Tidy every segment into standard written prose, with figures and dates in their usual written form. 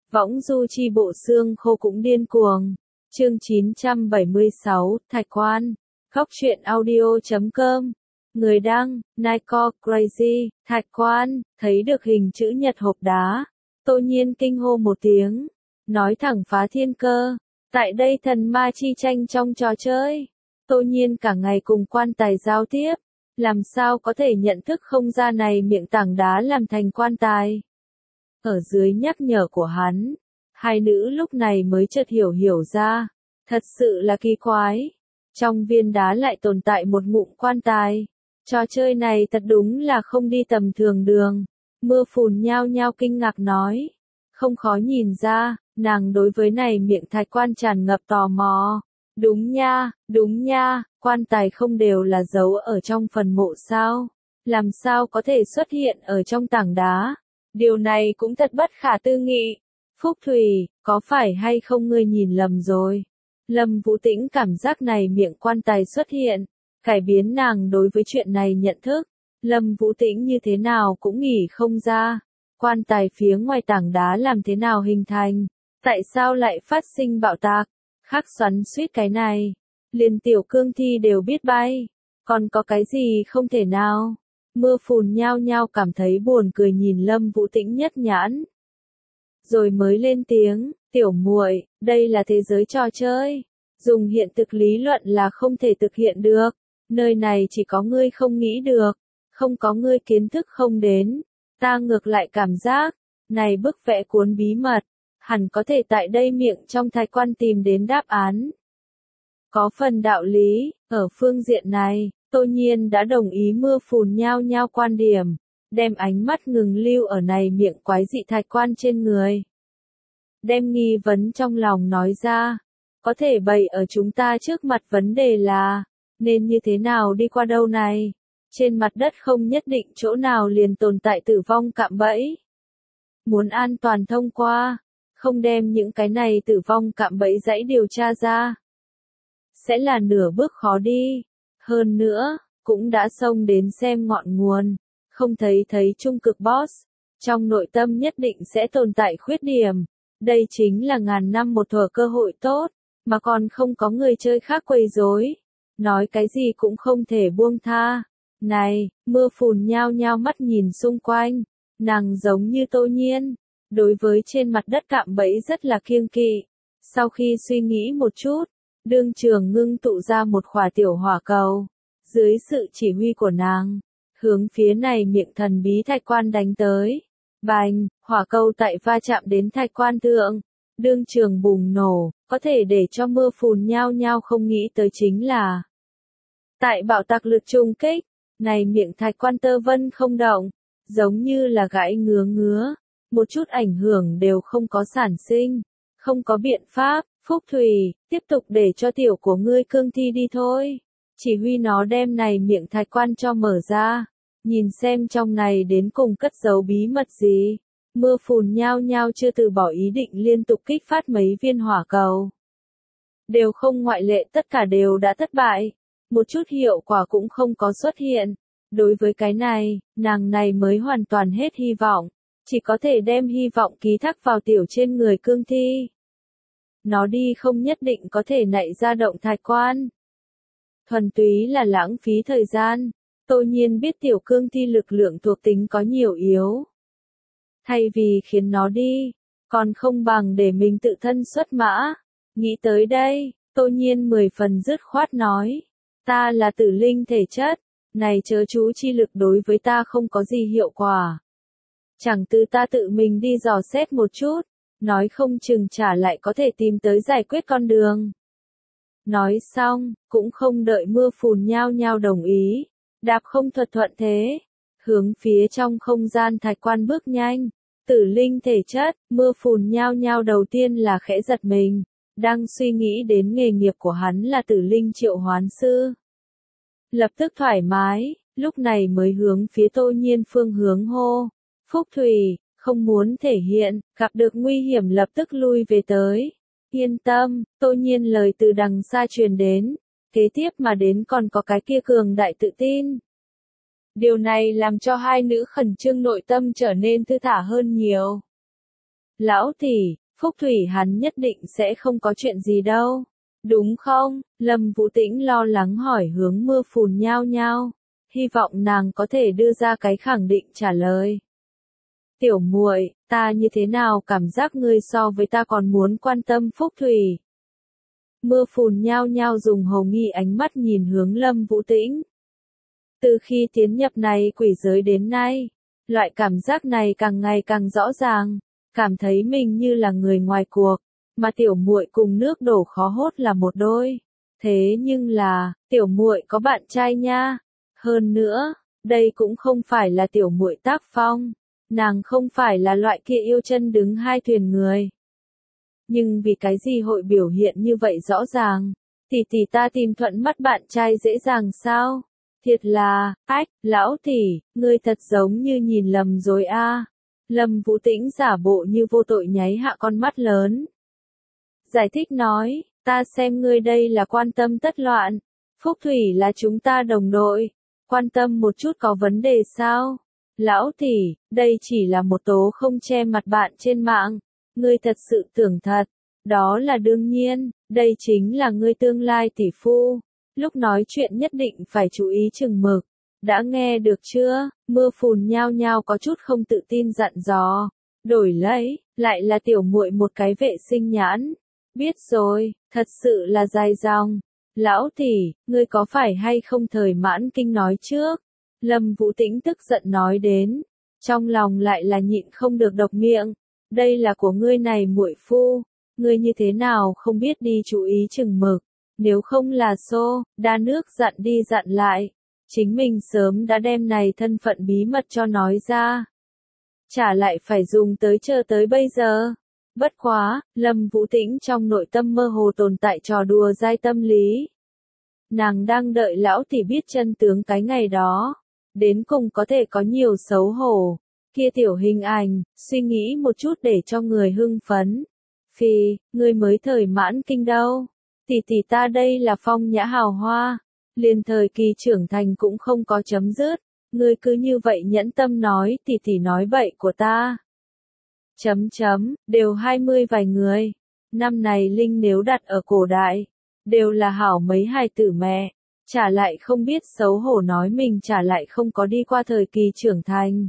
Võng du chi bộ xương khô cũng điên cuồng. Chương 976, Thạch Quan. Góc truyện audio.com. Người đăng, Nico Crazy. Thạch Quan, thấy được hình chữ nhật hộp đá. Tô Nhiên kinh hô một tiếng. Nói thẳng phá thiên cơ. Tại đây thần ma chi tranh trong trò chơi. Tô Nhiên cả ngày cùng quan tài giao tiếp. Làm sao có thể nhận thức không ra này miệng tảng đá làm thành quan tài. Ở dưới nhắc nhở của hắn, hai nữ lúc này mới chợt hiểu ra. Thật sự là kỳ quái. Trong viên đá lại tồn tại một ngụm quan tài. Trò chơi này thật đúng là không đi tầm thường đường. Mưa phùn nhao nhao kinh ngạc nói. Không khó nhìn ra, nàng đối với này miệng thạch quan tràn ngập tò mò. Đúng nha, quan tài không đều là giấu ở trong phần mộ sao? Làm sao có thể xuất hiện ở trong tảng đá? Điều này cũng thật bất khả tư nghị. Phúc Thủy, có phải hay không ngươi nhìn lầm rồi? Lâm Vũ Tĩnh cảm giác này miệng quan tài xuất hiện, cải biến nàng đối với chuyện này nhận thức. Lâm Vũ Tĩnh như thế nào cũng nghĩ không ra. Quan tài phía ngoài tảng đá làm thế nào hình thành? Tại sao lại phát sinh bạo tạc? Khắc xoắn suýt cái này. Liền tiểu cương thi đều biết bay. Còn có cái gì không thể nào? Mưa phùn nhao nhao cảm thấy buồn cười nhìn Lâm Vũ Tĩnh nhất nhãn. Rồi mới lên tiếng, tiểu muội, đây là thế giới trò chơi. Dùng hiện thực lý luận là không thể thực hiện được. Nơi này chỉ có ngươi không nghĩ được. Không có ngươi kiến thức không đến. Ta ngược lại cảm giác, này bức vẽ cuốn bí mật, hẳn có thể tại đây miệng trong thạch quan tìm đến đáp án. Có phần đạo lý, ở phương diện này, Tô Nhiên đã đồng ý mưa phùn nhao nhao quan điểm, đem ánh mắt ngừng lưu ở này miệng quái dị thạch quan trên người. Đem nghi vấn trong lòng nói ra, có thể bày ở chúng ta trước mặt vấn đề là, nên như thế nào đi qua đâu này? Trên mặt đất không nhất định chỗ nào liền tồn tại tử vong cạm bẫy. Muốn an toàn thông qua, không đem những cái này tử vong cạm bẫy dãy điều tra ra. Sẽ là nửa bước khó đi. Hơn nữa, cũng đã xông đến xem ngọn nguồn, không thấy trung cực boss. Trong nội tâm nhất định sẽ tồn tại khuyết điểm. Đây chính là ngàn năm một thuở cơ hội tốt, mà còn không có người chơi khác quấy rối. Nói cái gì cũng không thể buông tha. Này, mưa phùn nhao nhao mắt nhìn xung quanh. Nàng giống như Tô Nhiên. Đối với trên mặt đất cạm bẫy rất là kiêng kỵ. Sau khi suy nghĩ một chút, đương trường ngưng tụ ra một khỏa tiểu hỏa cầu. Dưới sự chỉ huy của nàng, hướng phía này miệng thần bí thạch quan đánh tới. Bành, hỏa cầu tại va chạm đến thạch quan thượng. Đương trường bùng nổ, có thể để cho mưa phùn nhao nhao không nghĩ tới chính là. Tại bạo tạc lực trùng kích, này miệng thạch quan tơ vân không động, giống như là gãi ngứa. Một chút ảnh hưởng đều không có sản sinh, không có biện pháp. Phúc Thủy, tiếp tục để cho tiểu của ngươi cương thi đi thôi. Chỉ huy nó đem này miệng thạch quan cho mở ra. Nhìn xem trong này đến cùng cất giấu bí mật gì. Mưa phùn nhao nhao chưa từ bỏ ý định liên tục kích phát mấy viên hỏa cầu. Đều không ngoại lệ, tất cả đều đã thất bại. Một chút hiệu quả cũng không có xuất hiện. Đối với cái này, nàng này mới hoàn toàn hết hy vọng. Chỉ có thể đem hy vọng ký thác vào tiểu trên người cương thi. Nó đi không nhất định có thể nảy ra động thạch quan. Thuần túy là lãng phí thời gian. Tô Nhiên biết tiểu cương thi lực lượng thuộc tính có nhiều yếu. Thay vì khiến nó đi, còn không bằng để mình tự thân xuất mã. Nghĩ tới đây, Tô Nhiên 10 phần dứt khoát nói. Ta là tử linh thể chất. Này chớ chú chi lực đối với ta không có gì hiệu quả. Chẳng từ ta tự mình đi dò xét một chút, nói không chừng trả lại có thể tìm tới giải quyết con đường. Nói xong, cũng không đợi mưa phùn nhao nhao đồng ý, đạp không thuận thế, hướng phía trong không gian thạch quan bước nhanh. Tử linh thể chất, mưa phùn nhao nhao đầu tiên là khẽ giật mình, đang suy nghĩ đến nghề nghiệp của hắn là tử linh triệu hoán sư. Lập tức thoải mái, lúc này mới hướng phía Tô Nhiên phương hướng hô. Phúc Thủy, không muốn thể hiện, gặp được nguy hiểm lập tức lui về tới. Yên tâm, Tô Nhiên lời từ đằng xa truyền đến. Kế tiếp mà đến còn có cái kia cường đại tự tin. Điều này làm cho hai nữ khẩn trương nội tâm trở nên thư thả hơn nhiều. Lão tỷ, Phúc Thủy hắn nhất định sẽ không có chuyện gì đâu. Đúng không? Lâm Vũ Tĩnh lo lắng hỏi hướng Mưa Phùn Nhao Nhao. Hy vọng nàng có thể đưa ra cái khẳng định trả lời. Tiểu muội, ta như thế nào cảm giác ngươi so với ta còn muốn quan tâm Phúc Thủy. Mưa Phùn Nhao Nhao dùng hồ nghi ánh mắt nhìn hướng Lâm Vũ Tĩnh. Từ khi tiến nhập này quỷ giới đến nay, loại cảm giác này càng ngày càng rõ ràng, cảm thấy mình như là người ngoài cuộc, mà tiểu muội cùng nước đổ khó hốt là một đôi. Thế nhưng là, tiểu muội có bạn trai nha. Hơn nữa, đây cũng không phải là tiểu muội tác phong, nàng không phải là loại kia yêu chân đứng hai thuyền người. Nhưng vì cái gì hội biểu hiện như vậy rõ ràng, tỷ tỷ ta tìm thuận mắt bạn trai dễ dàng sao? Thiệt là, lão tỷ, ngươi thật giống như nhìn lầm rồi a. Lâm Vũ Tĩnh giả bộ như vô tội nháy hạ con mắt lớn. Giải thích nói, ta xem ngươi đây là quan tâm tất loạn. Phúc Thủy là chúng ta đồng đội. Quan tâm một chút có vấn đề sao? Lão tỷ, đây chỉ là một tố không che mặt bạn trên mạng. Ngươi thật sự tưởng thật. Đó là đương nhiên, đây chính là ngươi tương lai tỷ phu. Lúc nói chuyện nhất định phải chú ý chừng mực. Đã nghe được chưa? Mưa Phùn Nhao Nhao có chút không tự tin dặn dò. Đổi lấy, lại là tiểu muội một cái vệ sinh nhãn. Biết rồi, thật sự là dài dòng. Lão tỷ, ngươi có phải hay không thời mãn kinh nói trước? Lâm Vũ Tĩnh tức giận nói đến. Trong lòng lại là nhịn không được độc miệng. Đây là của ngươi này muội phu. Ngươi như thế nào không biết đi chú ý chừng mực. Nếu không là xô, đa nước dặn đi dặn lại. Chính mình sớm đã đem này thân phận bí mật cho nói ra. Chả lại phải dùng tới chờ tới bây giờ. Bất quá, Lâm Vũ Tĩnh trong nội tâm mơ hồ tồn tại trò đùa dai tâm lý. Nàng đang đợi lão tỷ biết chân tướng cái ngày đó. Đến cùng có thể có nhiều xấu hổ. Kia tiểu hình ảnh, suy nghĩ một chút để cho người hưng phấn. Phi, người mới thời mãn kinh đâu. Tỷ tỷ ta đây là phong nhã hào hoa. Liền thời kỳ trưởng thành cũng không có chấm dứt. Ngươi cứ như vậy nhẫn tâm nói tỷ tỷ nói bậy của ta. Đều 20 vài người. Năm này Linh nếu đặt ở cổ đại, đều là hảo mấy hài tử mẹ. Chả lại không biết xấu hổ nói mình chả lại không có đi qua thời kỳ trưởng thành.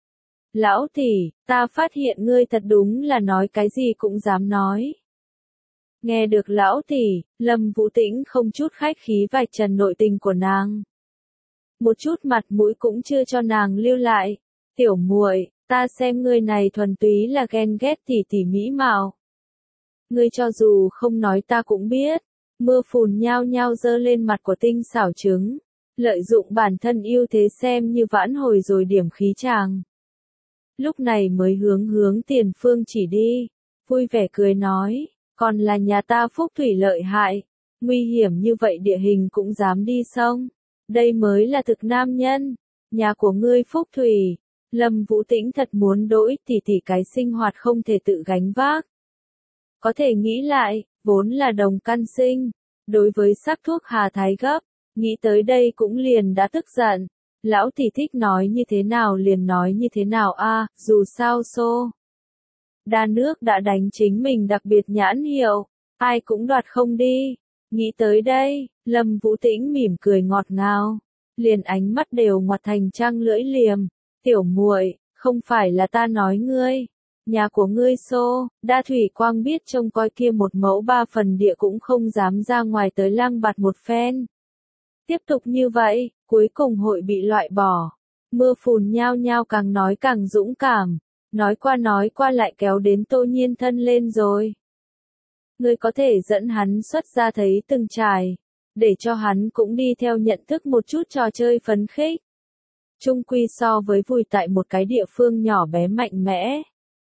Lão tỷ, ta phát hiện ngươi thật đúng là nói cái gì cũng dám nói. Nghe được lão tỷ, Lâm Vũ Tĩnh không chút khách khí vạch trần nội tình của nàng. Một chút mặt mũi cũng chưa cho nàng lưu lại. Tiểu muội, ta xem ngươi này thuần túy là ghen ghét tỷ tỷ mỹ mạo. Ngươi cho dù không nói ta cũng biết. Mưa Phùn Nhao Nhao giơ lên mặt của tinh xảo trứng. Lợi dụng bản thân ưu thế xem như vãn hồi rồi điểm khí chàng. Lúc này mới hướng Tiền Phương chỉ đi. Vui vẻ cười nói. Còn là nhà ta Phúc Thủy lợi hại. Nguy hiểm như vậy địa hình cũng dám đi sông. Đây mới là thực nam nhân. Nhà của ngươi Phúc Thủy. Lâm Vũ Tĩnh thật muốn đổi tỷ tỷ cái sinh hoạt không thể tự gánh vác. Có thể nghĩ lại, vốn là đồng căn sinh. Đối với sắc thuốc hà thái gấp, nghĩ tới đây cũng liền đã tức giận. Lão tỷ thích nói như thế nào liền nói như thế nào a, dù sao xô. Đa nước đã đánh chính mình đặc biệt nhãn hiệu, ai cũng đoạt không đi. Nghĩ tới đây, Lâm Vũ Tĩnh mỉm cười ngọt ngào, liền ánh mắt đều ngoặt thành trăng lưỡi liềm. Tiểu muội, không phải là ta nói ngươi. Nhà của ngươi xô, Đa Thủy Quang biết trông coi kia một mẫu 3 phần địa cũng không dám ra ngoài tới lang bạt một phen. Tiếp tục như vậy, cuối cùng hội bị loại bỏ. Mưa Phùn Nhao Nhao càng nói càng dũng cảm. Nói qua lại kéo đến Tô Nhiên thân lên rồi. Ngươi có thể dẫn hắn xuất ra thấy từng trải. Để cho hắn cũng đi theo nhận thức một chút trò chơi phấn khích. Chung quy so với vùi tại một cái địa phương nhỏ bé mạnh mẽ.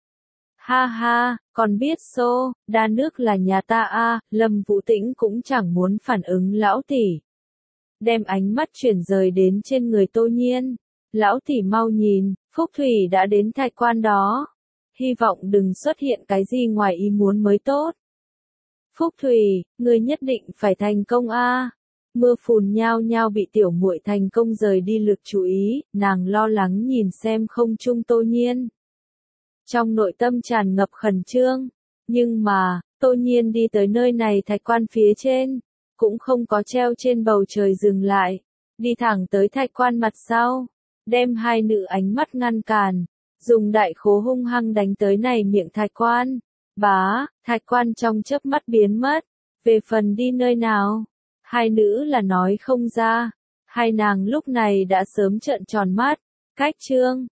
Ha ha, còn biết xô, Đa nước là nhà ta a. Lâm Vũ Tĩnh cũng chẳng muốn phản ứng lão tỷ. Đem ánh mắt chuyển rời đến trên người Tô Nhiên. Lão tỷ mau nhìn, Phúc Thủy đã đến Thạch Quan đó. Hy vọng đừng xuất hiện cái gì ngoài ý muốn mới tốt. Phúc Thủy, ngươi nhất định phải thành công a. Mưa Phùn Nhao Nhao bị tiểu muội thành công rời đi lực chú ý, nàng lo lắng nhìn xem không trung Tô Nhiên. trong nội tâm tràn ngập khẩn trương. Nhưng mà, Tô Nhiên đi tới nơi này thạch quan phía trên, cũng không có treo trên bầu trời dừng lại, đi thẳng tới thạch quan mặt sau, đem hai nữ ánh mắt ngăn cản, dùng đại khố hung hăng đánh tới này miệng thạch quan. Bá, thạch quan trong chớp mắt biến mất, về phần đi nơi nào, hai nữ là nói không ra, hai nàng lúc này đã sớm trợn tròn mắt, cách chương